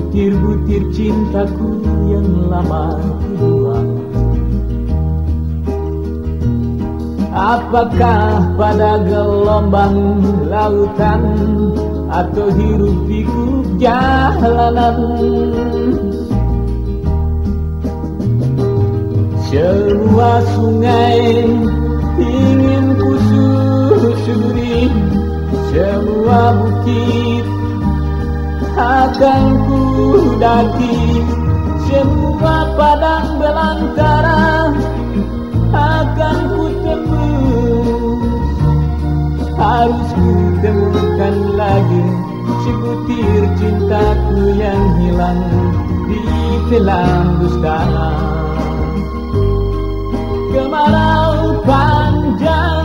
butir-butir cintaku yang lama kubuang. Apakah pada gelombang lautan atau hirup pikuk jalanan? Semua sungai ingin ku susuri, semua bukit akan ku daki, semua padang belantara akan ku tembus. Harus ku temukan lagi sebutir cintaku yang hilang di telan dusta. Kemarau panjang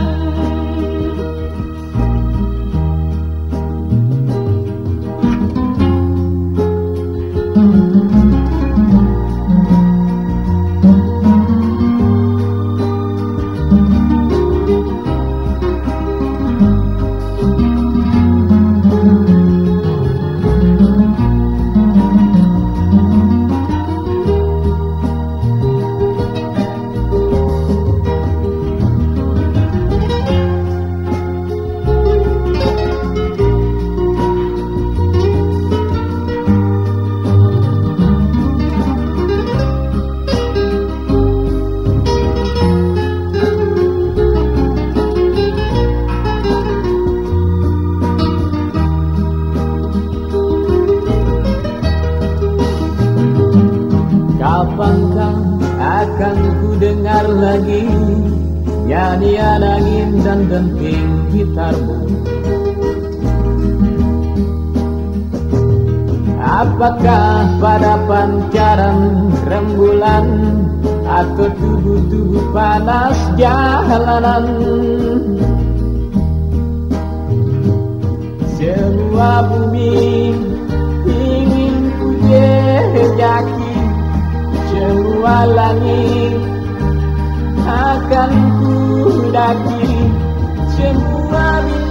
kapankah akan ku dengar lagi nyanyian angin dan denting gitarmu? Apakah pada pancaran rembulan atau tubuh-tubuh panas jalanan? Semua bumi ingin ku jejaki, semua langit akan ku daki, semua